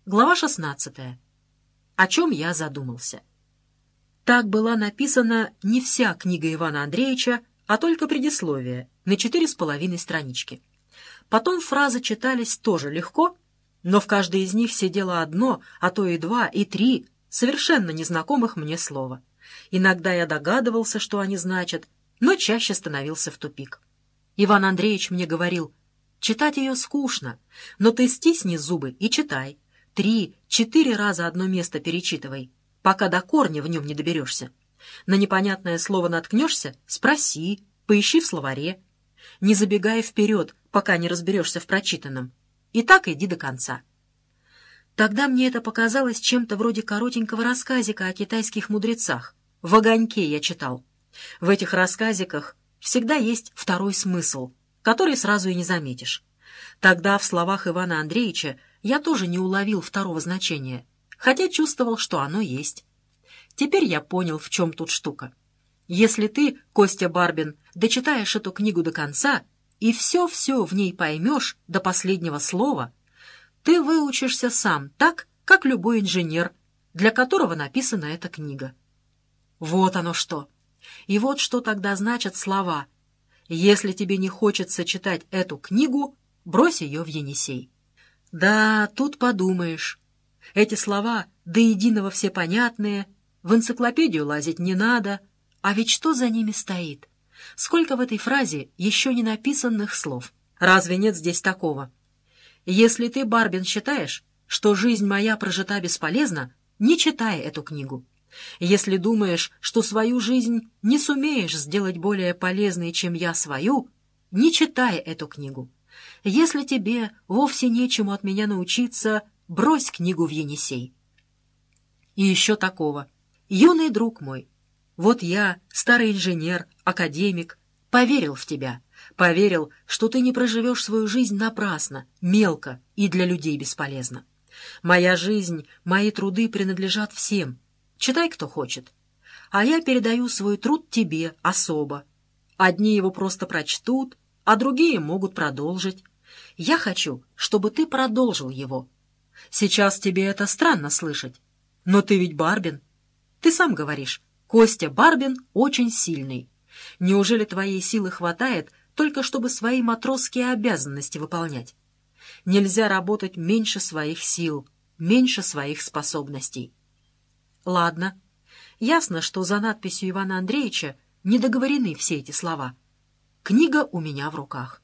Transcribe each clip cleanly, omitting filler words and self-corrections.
Глава 16. О чем я задумался. Так была написана не вся книга Ивана Андреевича, а только предисловие на 4,5 странички. Потом фразы читались тоже легко, но в каждой из них сидело одно, а то и два, и три совершенно незнакомых мне слова. Иногда я догадывался, что они значат, но чаще становился в тупик. Иван Андреевич мне говорил: «Читать ее скучно, но ты стисни зубы и читай. 3-4 раза одно место перечитывай, пока до корня в нем не доберешься. На непонятное слово наткнешься — спроси, поищи в словаре. Не забегай вперед, пока не разберешься в прочитанном. И так иди до конца». Тогда мне это показалось чем-то вроде коротенького рассказика о китайских мудрецах. В огоньке я читал. В этих рассказиках всегда есть второй смысл, который сразу и не заметишь. Тогда в словах Ивана Андреевича я тоже не уловил второго значения, хотя чувствовал, что оно есть. Теперь я понял, в чем тут штука. Если ты, Костя Барбин, дочитаешь эту книгу до конца и все-все в ней поймешь до последнего слова, ты выучишься сам так, как любой инженер, для которого написана эта книга. Вот оно что. И вот что тогда значат слова: «Если тебе не хочется читать эту книгу, брось ее в Енисей». Да, тут подумаешь. Эти слова до единого все понятные, в энциклопедию лазить не надо, а ведь что за ними стоит? Сколько в этой фразе еще не написанных слов? Разве нет здесь такого? Если ты, Барбин, считаешь, что жизнь моя прожита бесполезно, не читай эту книгу. Если думаешь, что свою жизнь не сумеешь сделать более полезной, чем я свою, не читай эту книгу. Если тебе вовсе нечему от меня научиться, брось книгу в Енисей. И еще такого. Юный друг мой, вот я, старый инженер, академик, поверил в тебя, поверил, что ты не проживешь свою жизнь напрасно, мелко и для людей бесполезно. Моя жизнь, мои труды принадлежат всем. Читай, кто хочет. А я передаю свой труд тебе особо. Одни его просто прочтут, а другие могут продолжить. Я хочу, чтобы ты продолжил его. Сейчас тебе это странно слышать, но ты ведь Барбин. Ты сам говоришь, Костя Барбин очень сильный. Неужели твоей силы хватает только чтобы свои матросские обязанности выполнять? Нельзя работать меньше своих сил, меньше своих способностей. Ладно. Ясно, что за надписью Ивана Андреевича не договорены все эти слова. Книга у меня в руках.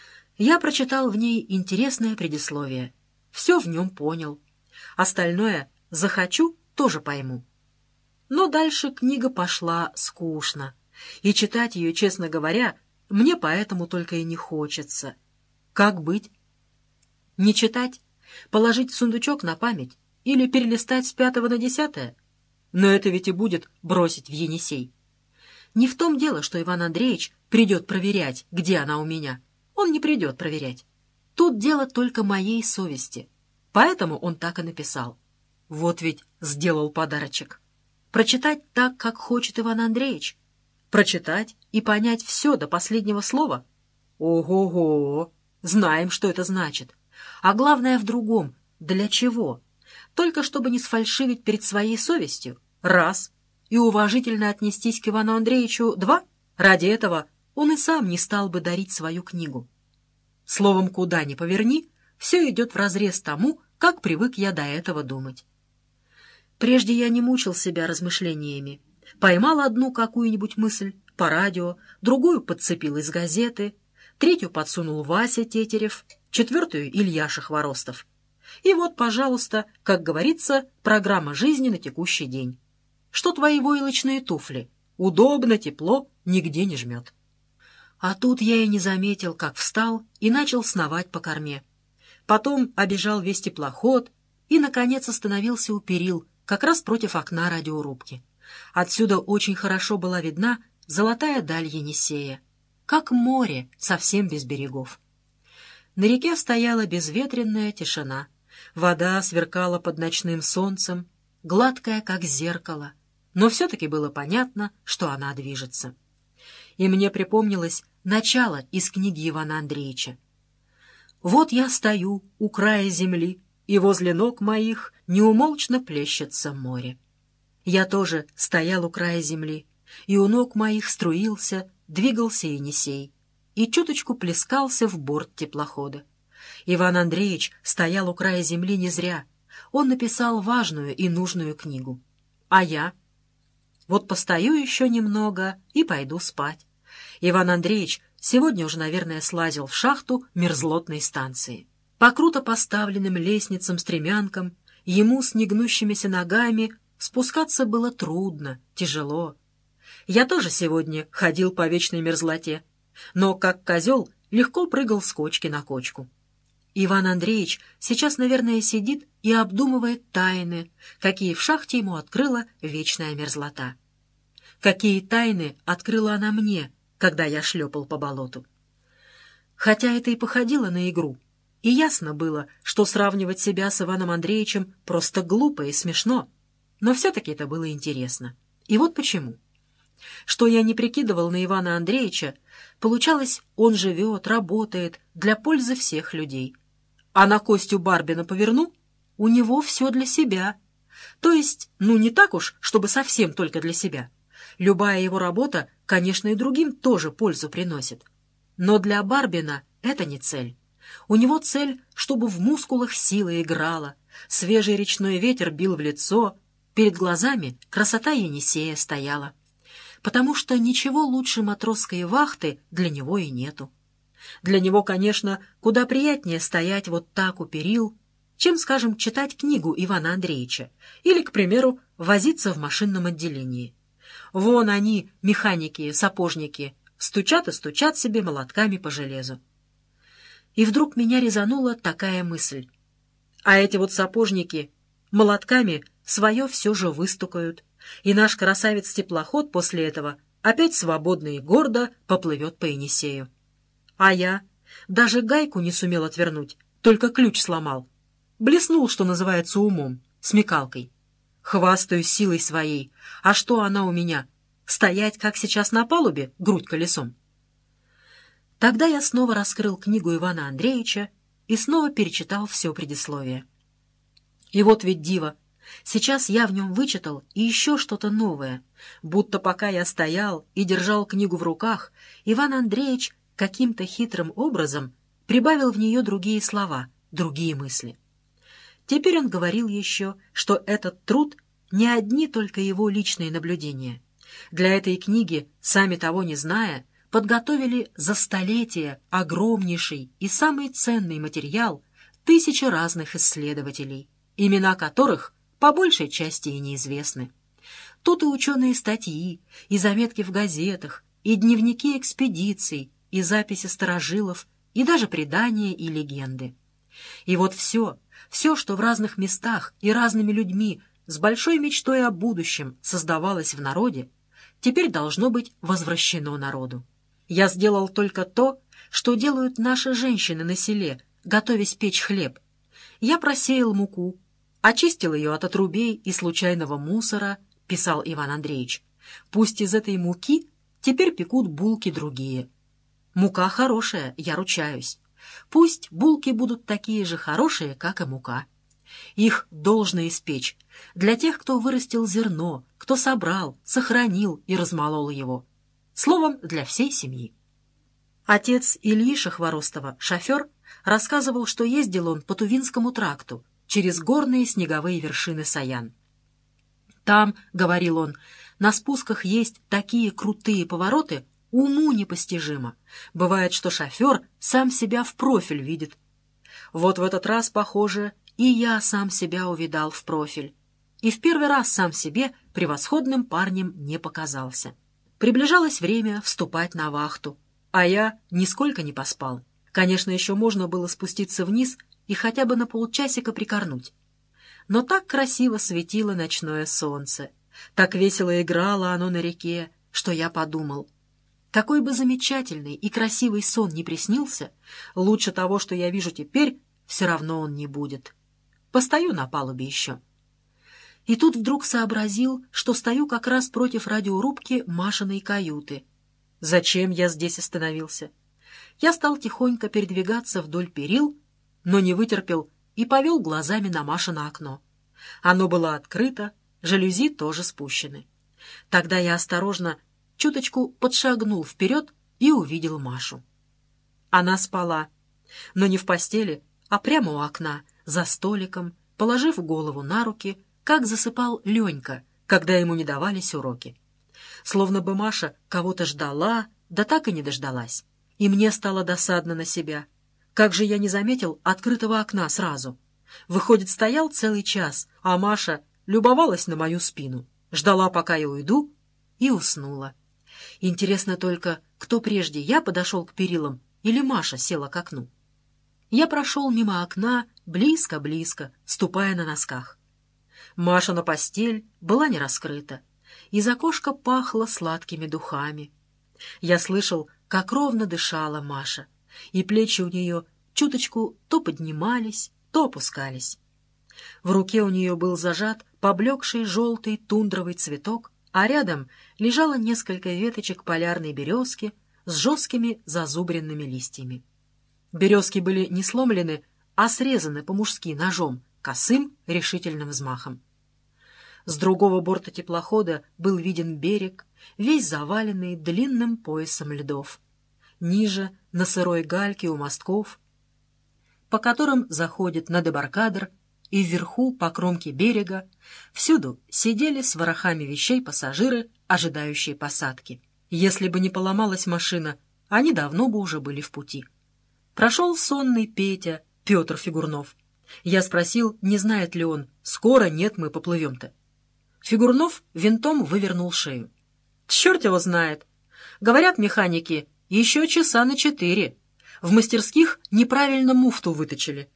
Я прочитал в ней интересное предисловие. Все в нем понял. Остальное захочу, тоже пойму. Но дальше книга пошла скучно. И читать ее, честно говоря, мне поэтому только и не хочется. Как быть? Не читать? Положить в сундучок на память? Или перелистать с 5 на 10? Но это ведь и будет бросить в Енисей. Не в том дело, что Иван Андреевич придет проверять, где она у меня. Он не придет проверять. Тут дело только моей совести. Поэтому он так и написал. Вот ведь сделал подарочек. Прочитать так, как хочет Иван Андреевич. Прочитать и понять все до последнего слова. Ого-го! Знаем, что это значит. А главное в другом. Для чего? Только чтобы не сфальшивить перед своей совестью. Раз. И уважительно отнестись к Ивану Андреевичу. Два. Ради этого он и сам не стал бы дарить свою книгу. Словом, куда ни поверни, все идет вразрез тому, как привык я до этого думать. Прежде я не мучил себя размышлениями. Поймал одну какую-нибудь мысль по радио, другую подцепил из газеты, третью подсунул Вася Тетерев, четвертую Ильяша Хворостов. И вот, пожалуйста, как говорится, программа жизни на текущий день. Что твои войлочные туфли? Удобно, тепло, нигде не жмет. А тут я и не заметил, как встал и начал сновать по корме. Потом обежал весь теплоход и, наконец, остановился у перил, как раз против окна радиорубки. Отсюда очень хорошо была видна золотая даль Енисея, как море, совсем без берегов. На реке стояла безветренная тишина. Вода сверкала под ночным солнцем, гладкая, как зеркало, но все-таки было понятно, что она движется. И мне припомнилось начало из книги Ивана Андреевича. «Вот я стою у края земли, и возле ног моих неумолчно плещется море. Я тоже стоял у края земли, и у ног моих струился, двигался Енисей, и чуточку плескался в борт теплохода. Иван Андреевич стоял у края земли не зря. Он написал важную и нужную книгу. А я? Вот постою еще немного и пойду спать. Иван Андреевич сегодня уже, наверное, слазил в шахту мерзлотной станции. По круто поставленным лестницам-стремянкам ему с негнущимися ногами спускаться было трудно, тяжело. Я тоже сегодня ходил по вечной мерзлоте, но, как козел, легко прыгал с кочки на кочку. Иван Андреевич сейчас, наверное, сидит и обдумывает тайны, какие в шахте ему открыла вечная мерзлота. Какие тайны открыла она мне, когда я шлепал по болоту. Хотя это и походило на игру, и ясно было, что сравнивать себя с Иваном Андреевичем просто глупо и смешно, но все-таки это было интересно. И вот почему. Что я не прикидывал на Ивана Андреевича, получалось, он живет, работает для пользы всех людей. А на Костю Барбина поверну, у него все для себя. То есть, не так уж, чтобы совсем только для себя. Любая его работа, конечно, и другим тоже пользу приносит. Но для Барбина это не цель. У него цель, чтобы в мускулах сила играла, свежий речной ветер бил в лицо, перед глазами красота Енисея стояла. Потому что ничего лучше матросской вахты для него и нету. Для него, конечно, куда приятнее стоять вот так у перил, чем, скажем, читать книгу Ивана Андреевича или, к примеру, возиться в машинном отделении. Вон они, механики, сапожники, стучат и стучат себе молотками по железу. И вдруг меня резанула такая мысль. А эти вот сапожники молотками свое все же выстукают, и наш красавец-теплоход после этого опять свободно и гордо поплывет по Енисею. А я даже гайку не сумел отвернуть, только ключ сломал. Блеснул, что называется, умом, смекалкой. Хвастаюсь силой своей. А что она у меня? Стоять, как сейчас на палубе, грудь колесом? Тогда я снова раскрыл книгу Ивана Андреевича и снова перечитал все предисловие. И вот ведь диво. Сейчас я в нем вычитал и еще что-то новое. Будто пока я стоял и держал книгу в руках, Иван Андреевич каким-то хитрым образом прибавил в нее другие слова, другие мысли. Теперь он говорил еще, что этот труд не одни только его личные наблюдения. Для этой книги, сами того не зная, подготовили за столетия огромнейший и самый ценный материал тысячи разных исследователей, имена которых по большей части и неизвестны. Тут и ученые статьи, и заметки в газетах, и дневники экспедиций, и записи старожилов, и даже предания и легенды. И вот все, что в разных местах и разными людьми с большой мечтой о будущем создавалось в народе, теперь должно быть возвращено народу. Я сделал только то, что делают наши женщины на селе, готовясь печь хлеб. Я просеял муку, очистил ее от отрубей и случайного мусора, писал Иван Андреевич. Пусть из этой муки теперь пекут булки другие. Мука хорошая, я ручаюсь. Пусть булки будут такие же хорошие, как и мука. Их должно испечь для тех, кто вырастил зерно, кто собрал, сохранил и размолол его. Словом, для всей семьи. Отец Ильиша Хворостова, шофер, рассказывал, что ездил он по Тувинскому тракту через горные снеговые вершины Саян. Там, говорил он, на спусках есть такие крутые повороты, уму непостижимо. Бывает, что шофер сам себя в профиль видит. Вот в этот раз, похоже, и я сам себя увидал в профиль. И в первый раз сам себе превосходным парнем не показался. Приближалось время вступать на вахту, а я нисколько не поспал. Конечно, еще можно было спуститься вниз и хотя бы на полчасика прикорнуть. Но так красиво светило ночное солнце, так весело играло оно на реке, что я подумал, какой бы замечательный и красивый сон ни приснился, лучше того, что я вижу теперь, все равно он не будет. Постою на палубе еще. И тут вдруг сообразил, что стою как раз против радиорубки Машиной каюты. Зачем я здесь остановился? Я стал тихонько передвигаться вдоль перил, но не вытерпел и повел глазами на Машино окно. Оно было открыто, жалюзи тоже спущены. Тогда я осторожно чуточку подшагнул вперед и увидел Машу. Она спала, но не в постели, а прямо у окна, за столиком, положив голову на руки, как засыпал Ленька, когда ему не давались уроки. Словно бы Маша кого-то ждала, да так и не дождалась. И мне стало досадно на себя. Как же я не заметил открытого окна сразу? Выходит, стоял целый час, а Маша любовалась на мою спину, ждала, пока я уйду, и уснула. Интересно только, кто прежде, я подошел к перилам или Маша села к окну? Я прошел мимо окна близко-близко, ступая на носках. Машина постель была не раскрыта. Из окошка пахло сладкими духами. Я слышал, как ровно дышала Маша, и плечи у нее чуточку то поднимались, то опускались. В руке у нее был зажат поблекший желтый тундровый цветок, а рядом лежало несколько веточек полярной березки с жесткими зазубренными листьями. Березки были не сломлены, а срезаны по-мужски ножом, косым решительным взмахом. С другого борта теплохода был виден берег, весь заваленный длинным поясом льдов. Ниже, на сырой гальке у мостков, по которым заходит на дебаркадер, и вверху, по кромке берега, всюду сидели с ворохами вещей пассажиры, ожидающие посадки. Если бы не поломалась машина, они давно бы уже были в пути. Прошел сонный Петя, Петр Фигурнов. Я спросил, не знает ли он, скоро нет, мы поплывем-то. Фигурнов винтом вывернул шею. Черт его знает. Говорят механики, еще часа на 4. В мастерских неправильно муфту выточили.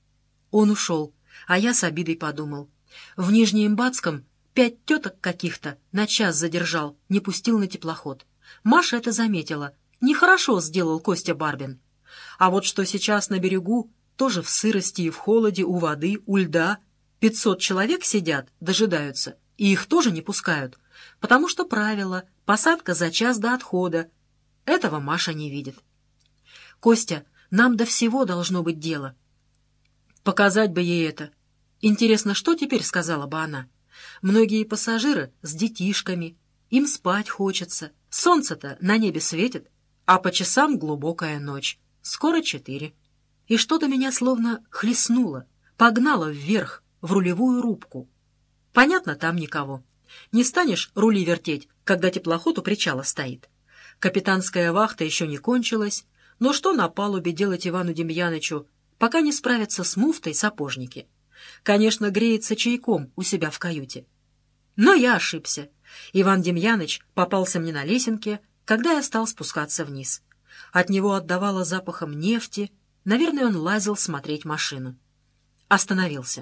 Он ушел, а я с обидой подумал. В Нижнеимбатском 5 теток каких-то на час задержал, не пустил на теплоход. Маша это заметила. Нехорошо сделал Костя Барбин. А вот что сейчас на берегу, тоже в сырости и в холоде, у воды, у льда, 500 человек сидят, дожидаются, и их тоже не пускают, потому что правило — посадка за час до отхода. Этого Маша не видит. «Костя, нам до всего должно быть дело». Показать бы ей это. Интересно, что теперь сказала бы она? Многие пассажиры с детишками, им спать хочется, солнце-то на небе светит, а по часам глубокая ночь, скоро 4. И что-то меня словно хлестнуло, погнало вверх, в рулевую рубку. Понятно, там никого. Не станешь рули вертеть, когда теплоход у причала стоит. Капитанская вахта еще не кончилась, но что на палубе делать Ивану Демьянычу, пока не справятся с муфтой сапожники? Конечно, греется чайком у себя в каюте. Но я ошибся. Иван Демьяныч попался мне на лесенке, когда я стал спускаться вниз. От него отдавало запахом нефти. Наверное, он лазил смотреть машину. Остановился.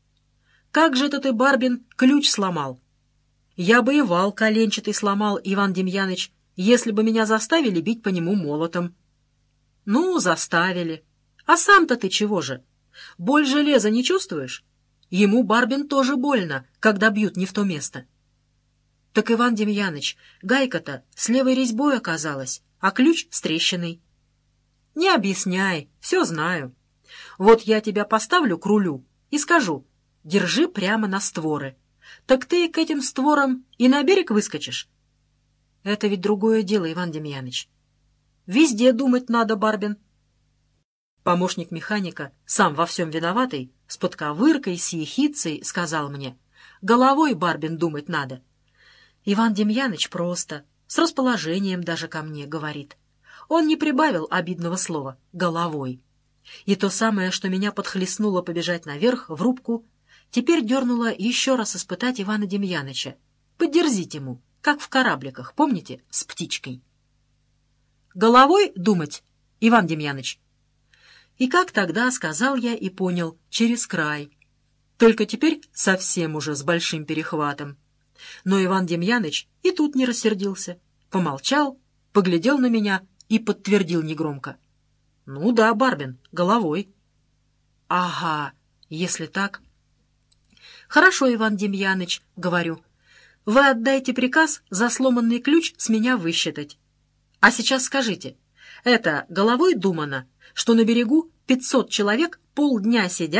«Как же это ты, Барбин, ключ сломал?» «Я бы и вал коленчатый сломал, Иван Демьяныч, если бы меня заставили бить по нему молотом». «Ну, заставили. А сам-то ты чего же? Боль железа не чувствуешь? Ему, Барбин, тоже больно, когда бьют не в то место». «Так, Иван Демьяныч, гайка-то с левой резьбой оказалась, а ключ с трещиной». «Не объясняй, все знаю. Вот я тебя поставлю к рулю и скажу, держи прямо на створы. Так ты к этим створам и на берег выскочишь». «Это ведь другое дело, Иван Демьяныч». «Везде думать надо, Барбин». Помощник механика, сам во всем виноватый, с подковыркой, с ехицей, сказал мне, «Головой, Барбин, думать надо». Иван Демьяныч просто, с расположением даже ко мне, говорит. Он не прибавил обидного слова «головой». И то самое, что меня подхлестнуло побежать наверх, в рубку, теперь дернуло еще раз испытать Ивана Демьяныча. Поддерзить ему, как в корабликах, помните, с птичкой. «Головой думать, Иван Демьяныч». И как тогда, сказал я и понял, через край. Только теперь совсем уже с большим перехватом. Но Иван Демьяныч и тут не рассердился. Помолчал, поглядел на меня и подтвердил негромко. «Ну да, Барбин, головой». «Ага, если так...» «Хорошо, Иван Демьяныч, — говорю, — вы отдайте приказ за сломанный ключ с меня высчитать. А сейчас скажите, это головой думано, что на берегу 500 человек полдня сидят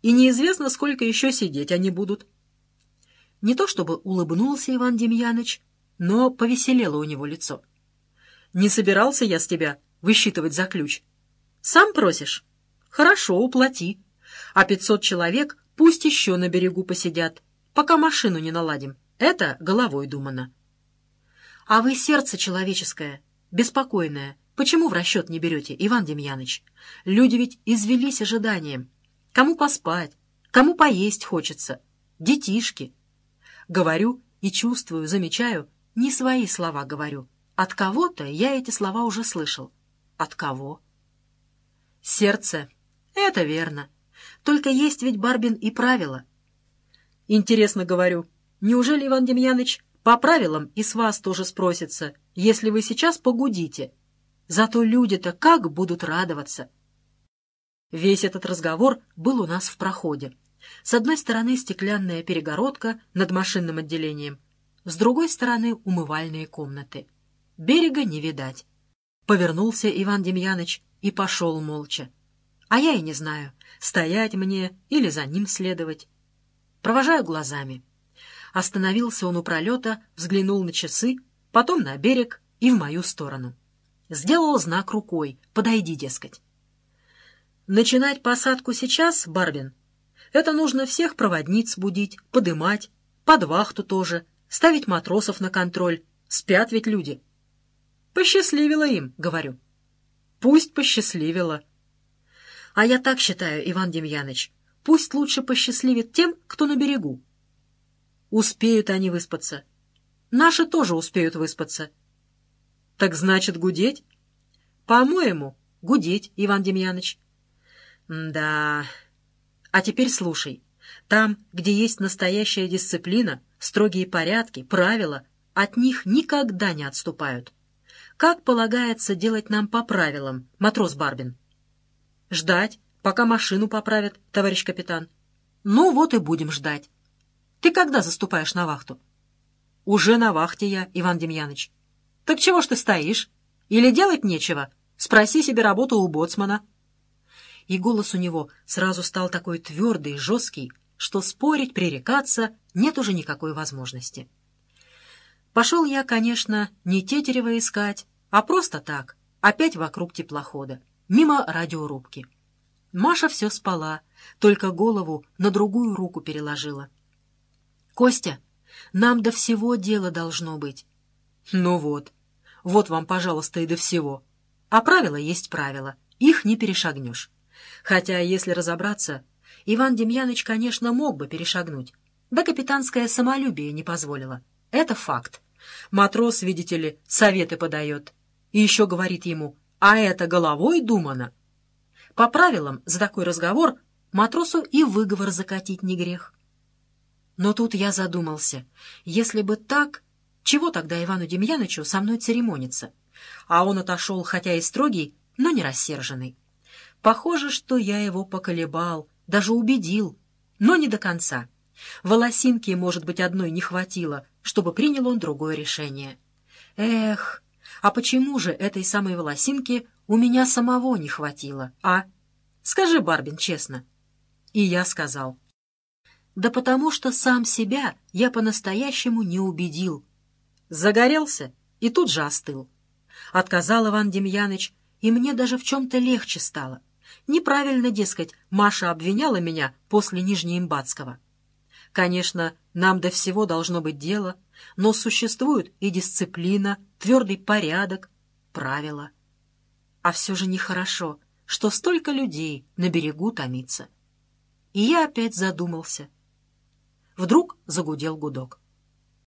и неизвестно, сколько еще сидеть они будут. Не то чтобы улыбнулся Иван Демьяныч, но повеселело у него лицо. Не собирался я с тебя высчитывать за ключ. Сам просишь? Хорошо, уплати. А 500 человек пусть еще на берегу посидят, пока машину не наладим. Это головой думано. А вы сердце человеческое, беспокойное. Почему в расчет не берете, Иван Демьяныч? Люди ведь извелись ожиданием. Кому поспать, кому поесть хочется. Детишки. Говорю и чувствую, замечаю, не свои слова говорю. От кого-то я эти слова уже слышал. От кого? Сердце. Это верно. Только есть ведь, Барбин, и правила. Интересно говорю, неужели, Иван Демьяныч, по правилам и с вас тоже спросится, если вы сейчас погудите? Зато люди-то как будут радоваться. Весь этот разговор был у нас в проходе. С одной стороны стеклянная перегородка над машинным отделением, с другой стороны умывальные комнаты. Берега не видать. Повернулся Иван Демьяныч и пошел молча. А я и не знаю, стоять мне или за ним следовать. Провожаю глазами. Остановился он у пролета, взглянул на часы, потом на берег и в мою сторону. Сделал знак рукой «подойди, дескать». Начинать посадку сейчас, Барбин? Это нужно всех проводниц будить, подымать, под вахту тоже, ставить матросов на контроль. Спят ведь люди. Посчастливило им, говорю. Пусть посчастливило. А я так считаю, Иван Демьяныч, пусть лучше посчастливит тем, кто на берегу. Успеют они выспаться. Наши тоже успеют выспаться. Так значит, гудеть? По-моему, гудеть, Иван Демьяныч. Да. А теперь слушай. Там, где есть настоящая дисциплина, строгие порядки, правила, от них никогда не отступают. Как полагается делать нам по правилам, матрос Барбин? Ждать, пока машину поправят, товарищ капитан. Ну вот и будем ждать. Ты когда заступаешь на вахту? Уже на вахте я, Иван Демьяныч. Так чего ж ты стоишь? Или делать нечего? Спроси себе работу у боцмана. И голос у него сразу стал такой твердый, жесткий, что спорить, пререкаться нет уже никакой возможности. Пошел я, конечно, не Тетерева искать, а просто так, опять вокруг теплохода, мимо радиорубки. Маша все спала, только голову на другую руку переложила. «Костя, нам до всего дело должно быть». «Ну вот, вот вам, пожалуйста, и до всего. А правила есть правила, их не перешагнешь. Хотя, если разобраться, Иван Демьяныч, конечно, мог бы перешагнуть, да капитанское самолюбие не позволило. Это факт. Матрос, видите ли, советы подает. И еще говорит ему, а это головой думано. По правилам, за такой разговор матросу и выговор закатить не грех. Но тут я задумался, если бы так, чего тогда Ивану Демьянычу со мной церемониться? А он отошел, хотя и строгий, но не рассерженный. Похоже, что я его поколебал, даже убедил, но не до конца. Волосинки, может быть, одной не хватило, чтобы принял он другое решение. Эх, а почему же этой самой волосинки у меня самого не хватило, а? Скажи, Барбин, честно. И я сказал. Да потому что сам себя я по-настоящему не убедил. Загорелся и тут же остыл. Отказал Иван Демьяныч, и мне даже в чем-то легче стало. Неправильно, дескать, Маша обвиняла меня после Нижнеимбатского. Конечно, нам до всего должно быть дело, но существует и дисциплина, твердый порядок, правила. А все же нехорошо, что столько людей на берегу томится. И я опять задумался. Вдруг загудел гудок.